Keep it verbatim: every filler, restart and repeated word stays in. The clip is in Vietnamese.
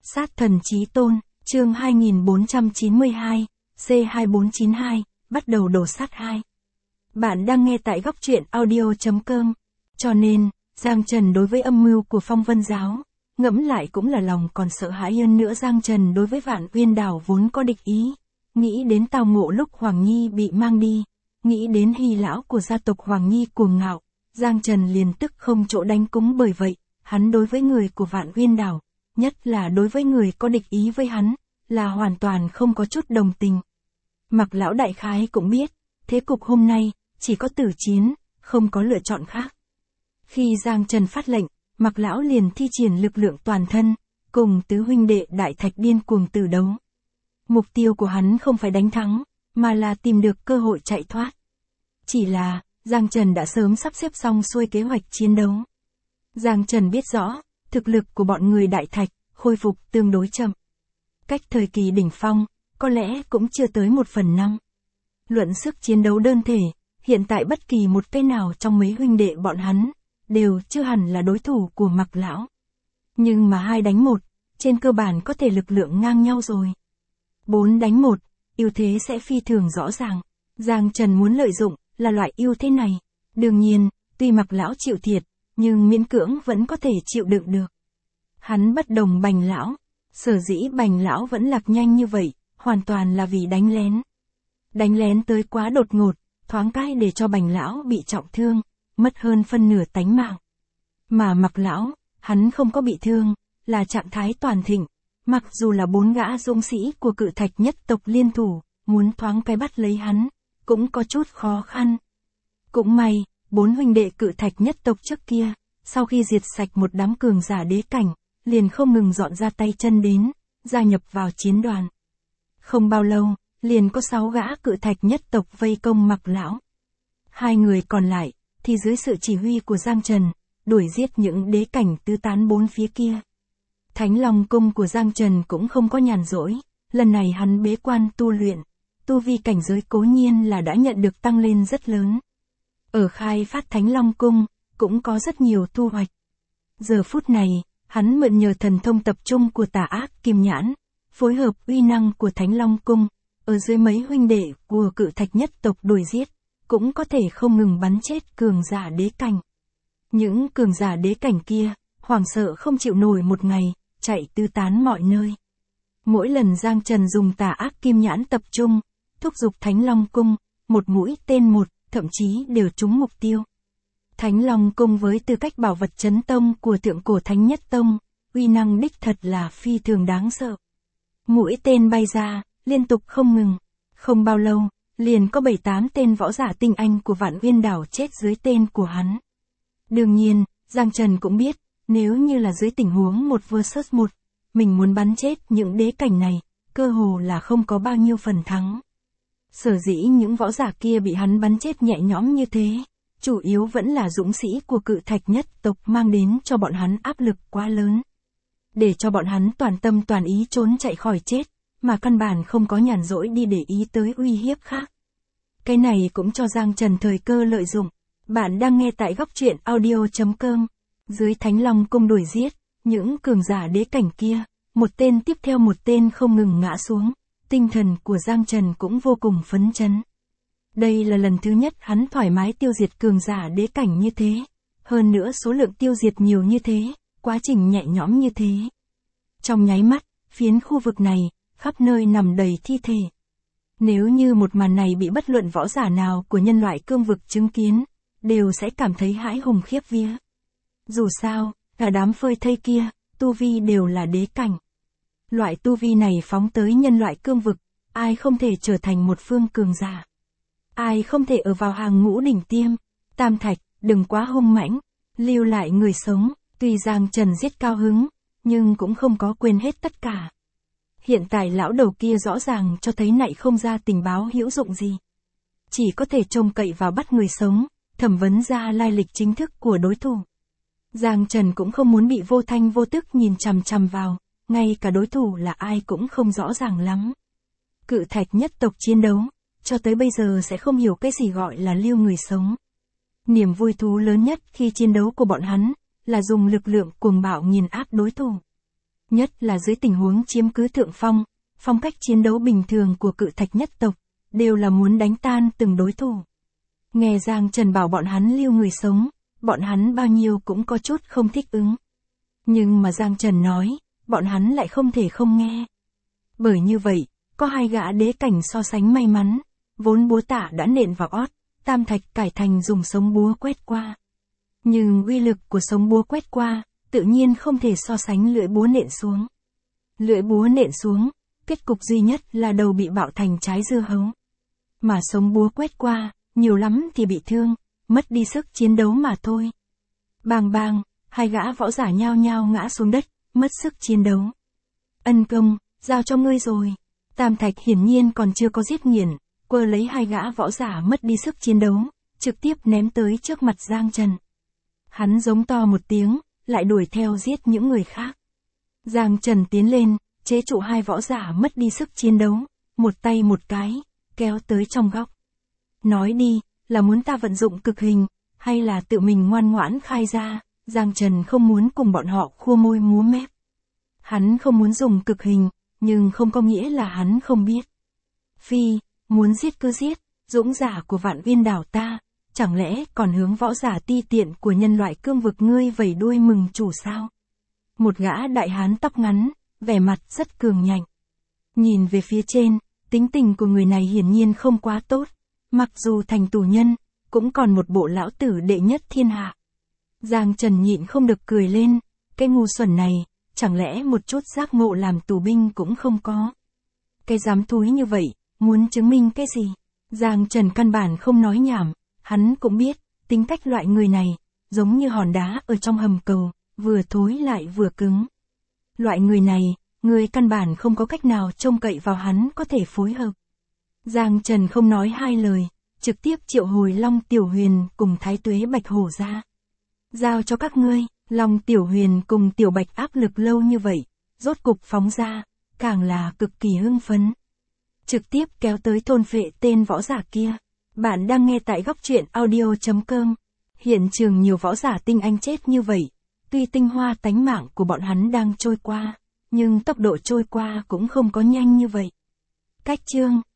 Sát thần chí tôn, chương hai nghìn bốn trăm chín mươi hai, C hai bốn chín hai, bắt đầu đổ sát hai. Bạn đang nghe tại góc truyện audio chấm com. Cho nên, Giang Trần đối với âm mưu của Phong Vân Giáo, ngẫm lại cũng là lòng còn sợ hãi hơn nữa. Giang Trần đối với Vạn Uyên Đảo vốn có địch ý, nghĩ đến tao ngộ lúc Hoàng Nhi bị mang đi, nghĩ đến Hy lão của gia tộc Hoàng Nhi cuồng ngạo, Giang Trần liền tức không chỗ đánh cúng. Bởi vậy, hắn đối với người của Vạn Uyên Đảo, nhất là đối với người có địch ý với hắn, là hoàn toàn không có chút đồng tình. Mặc lão đại khái cũng biết, thế cục hôm nay, chỉ có tử chiến, không có lựa chọn khác. Khi Giang Trần phát lệnh, Mặc lão liền thi triển lực lượng toàn thân, cùng tứ huynh đệ Đại Thạch điên cuồng tử đấu. Mục tiêu của hắn không phải đánh thắng, mà là tìm được cơ hội chạy thoát. Chỉ là, Giang Trần đã sớm sắp xếp xong xuôi kế hoạch chiến đấu. Giang Trần biết rõ, thực lực của bọn người Đại Thạch, khôi phục tương đối chậm. Cách thời kỳ đỉnh phong, có lẽ cũng chưa tới một phần năm. Luận sức chiến đấu đơn thể, hiện tại bất kỳ một cái nào trong mấy huynh đệ bọn hắn, đều chưa hẳn là đối thủ của Mặc lão. Nhưng mà hai đánh một, trên cơ bản có thể lực lượng ngang nhau rồi. Bốn đánh một, ưu thế sẽ phi thường rõ ràng. Giang Trần muốn lợi dụng, là loại ưu thế này. Đương nhiên, tuy Mặc lão chịu thiệt, nhưng miễn cưỡng vẫn có thể chịu đựng được. Hắn bất đồng Bành lão, sở dĩ Bành lão vẫn lạc nhanh như vậy, hoàn toàn là vì đánh lén. Đánh lén tới quá đột ngột, thoáng cái để cho Bành lão bị trọng thương, mất hơn phân nửa tánh mạng. Mà Mặc lão, hắn không có bị thương, là trạng thái toàn thịnh, mặc dù là bốn gã dũng sĩ của Cự Thạch nhất tộc liên thủ, muốn thoáng cái bắt lấy hắn, cũng có chút khó khăn. Cũng may, bốn huynh đệ Cự Thạch nhất tộc trước kia, sau khi diệt sạch một đám cường giả đế cảnh, liền không ngừng dọn ra tay chân đến, gia nhập vào chiến đoàn. Không bao lâu, liền có sáu gã Cự Thạch nhất tộc vây công Mặc lão. Hai người còn lại, thì dưới sự chỉ huy của Giang Trần, đuổi giết những đế cảnh tứ tán bốn phía kia. Thánh Long cung của Giang Trần cũng không có nhàn rỗi, lần này hắn bế quan tu luyện, tu vi cảnh giới cố nhiên là đã nhận được tăng lên rất lớn. Ở khai phát Thánh Long cung, cũng có rất nhiều thu hoạch. Giờ phút này, hắn mượn nhờ thần thông tập trung của Tà Ác Kim Nhãn, phối hợp uy năng của Thánh Long cung, ở dưới mấy huynh đệ của Cự Thạch nhất tộc đuổi giết, cũng có thể không ngừng bắn chết cường giả đế cảnh. Những cường giả đế cảnh kia, hoảng sợ không chịu nổi một ngày, chạy tứ tán mọi nơi. Mỗi lần Giang Trần dùng Tà Ác Kim Nhãn tập trung, thúc giục Thánh Long cung, một mũi tên một, thậm chí đều trúng mục tiêu. Thánh Long cung với tư cách bảo vật chấn tông của Thượng Cổ Thánh Nhất Tông, uy năng đích thật là phi thường đáng sợ. Mũi tên bay ra, liên tục không ngừng. Không bao lâu, liền có bảy tám tên võ giả tinh anh của Vạn Uyên Đảo chết dưới tên của hắn. Đương nhiên, Giang Trần cũng biết, nếu như là dưới tình huống một versus một, mình muốn bắn chết những đế cảnh này, cơ hồ là không có bao nhiêu phần thắng. Sở dĩ những võ giả kia bị hắn bắn chết nhẹ nhõm như thế, chủ yếu vẫn là dũng sĩ của Cự Thạch nhất tộc mang đến cho bọn hắn áp lực quá lớn. Để cho bọn hắn toàn tâm toàn ý trốn chạy khỏi chết, mà căn bản không có nhàn rỗi đi để ý tới uy hiếp khác. Cái này cũng cho Giang Trần thời cơ lợi dụng. Bạn đang nghe tại góc truyện audio chấm com. Dưới Thánh Long cung đuổi giết, những cường giả đế cảnh kia, một tên tiếp theo một tên không ngừng ngã xuống, tinh thần của Giang Trần cũng vô cùng phấn chấn. Đây là lần thứ nhất hắn thoải mái tiêu diệt cường giả đế cảnh như thế, hơn nữa số lượng tiêu diệt nhiều như thế, quá trình nhẹ nhõm như thế. Trong nháy mắt, phiến khu vực này, khắp nơi nằm đầy thi thể. Nếu như một màn này bị bất luận võ giả nào của nhân loại cương vực chứng kiến, đều sẽ cảm thấy hãi hùng khiếp vía. Dù sao, cả đám phơi thây kia, tu vi đều là đế cảnh. Loại tu vi này phóng tới nhân loại cương vực, ai không thể trở thành một phương cường giả. Ai không thể ở vào hàng ngũ đỉnh tiêm. Tam Thạch, đừng quá hung mãnh, lưu lại người sống. Tuy Giang Trần giết cao hứng, nhưng cũng không có quên hết tất cả. Hiện tại lão đầu kia rõ ràng cho thấy nại không ra tình báo hữu dụng gì. Chỉ có thể trông cậy vào bắt người sống, thẩm vấn ra lai lịch chính thức của đối thủ. Giang Trần cũng không muốn bị vô thanh vô tức nhìn chằm chằm vào, ngay cả đối thủ là ai cũng không rõ ràng lắm. Cự Thạch nhất tộc chiến đấu, cho tới bây giờ sẽ không hiểu cái gì gọi là lưu người sống. Niềm vui thú lớn nhất khi chiến đấu của bọn hắn, là dùng lực lượng cuồng bạo nghiền áp đối thủ. Nhất là dưới tình huống chiếm cứ thượng phong, phong cách chiến đấu bình thường của cự thạch nhất tộc, đều là muốn đánh tan từng đối thủ. Nghe Giang Trần bảo bọn hắn lưu người sống, bọn hắn bao nhiêu cũng có chút không thích ứng. Nhưng mà Giang Trần nói, bọn hắn lại không thể không nghe. Bởi như vậy, có hai gã đế cảnh so sánh may mắn, vốn búa tạ đã nện vào ót, Tam Thạch cải thành dùng sống búa quét qua. Nhưng uy lực của sống búa quét qua, tự nhiên không thể so sánh lưỡi búa nện xuống. Lưỡi búa nện xuống, kết cục duy nhất là đầu bị bạo thành trái dưa hấu. Mà sống búa quét qua, nhiều lắm thì bị thương, mất đi sức chiến đấu mà thôi. Bang bang, hai gã võ giả nhao nhao ngã xuống đất, mất sức chiến đấu. Ân công, giao cho ngươi rồi. Tam Thạch hiển nhiên còn chưa có giết nghiền, quơ lấy hai gã võ giả mất đi sức chiến đấu, trực tiếp ném tới trước mặt Giang Trần. Hắn giống to một tiếng, lại đuổi theo giết những người khác. Giang Trần tiến lên, chế trụ hai võ giả mất đi sức chiến đấu, một tay một cái, kéo tới trong góc. Nói đi, là muốn ta vận dụng cực hình, hay là tự mình ngoan ngoãn khai ra, Giang Trần không muốn cùng bọn họ khua môi múa mép. Hắn không muốn dùng cực hình, nhưng không có nghĩa là hắn không biết. Phi, muốn giết cứ giết, dũng giả của Vạn Uyên đảo ta, chẳng lẽ còn hướng võ giả ti tiện của nhân loại cương vực ngươi vẩy đuôi mừng chủ sao? Một gã đại hán tóc ngắn, vẻ mặt rất cường nhạnh. Nhìn về phía trên, tính tình của người này hiển nhiên không quá tốt, mặc dù thành tù nhân, cũng còn một bộ lão tử đệ nhất thiên hạ. Giang Trần nhịn không được cười lên, cái ngu xuẩn này, chẳng lẽ một chút giác ngộ làm tù binh cũng không có. Cái dám thúi như vậy, muốn chứng minh cái gì? Giang Trần căn bản không nói nhảm, hắn cũng biết, tính cách loại người này, giống như hòn đá ở trong hầm cầu, vừa thối lại vừa cứng. Loại người này, người căn bản không có cách nào trông cậy vào hắn có thể phối hợp. Giang Trần không nói hai lời, trực tiếp triệu hồi Long Tiểu Huyền cùng Thái Tuế Bạch Hổ ra. Giao cho các ngươi, Long Tiểu Huyền cùng Tiểu Bạch áp lực lâu như vậy, rốt cục phóng ra, càng là cực kỳ hưng phấn. Trực tiếp kéo tới thôn phệ tên võ giả kia. Bạn đang nghe tại góc truyện audio chấm com. Hiện trường nhiều võ giả tinh anh chết như vậy, tuy tinh hoa tánh mạng của bọn hắn đang trôi qua, nhưng tốc độ trôi qua cũng không có nhanh như vậy. Cách chương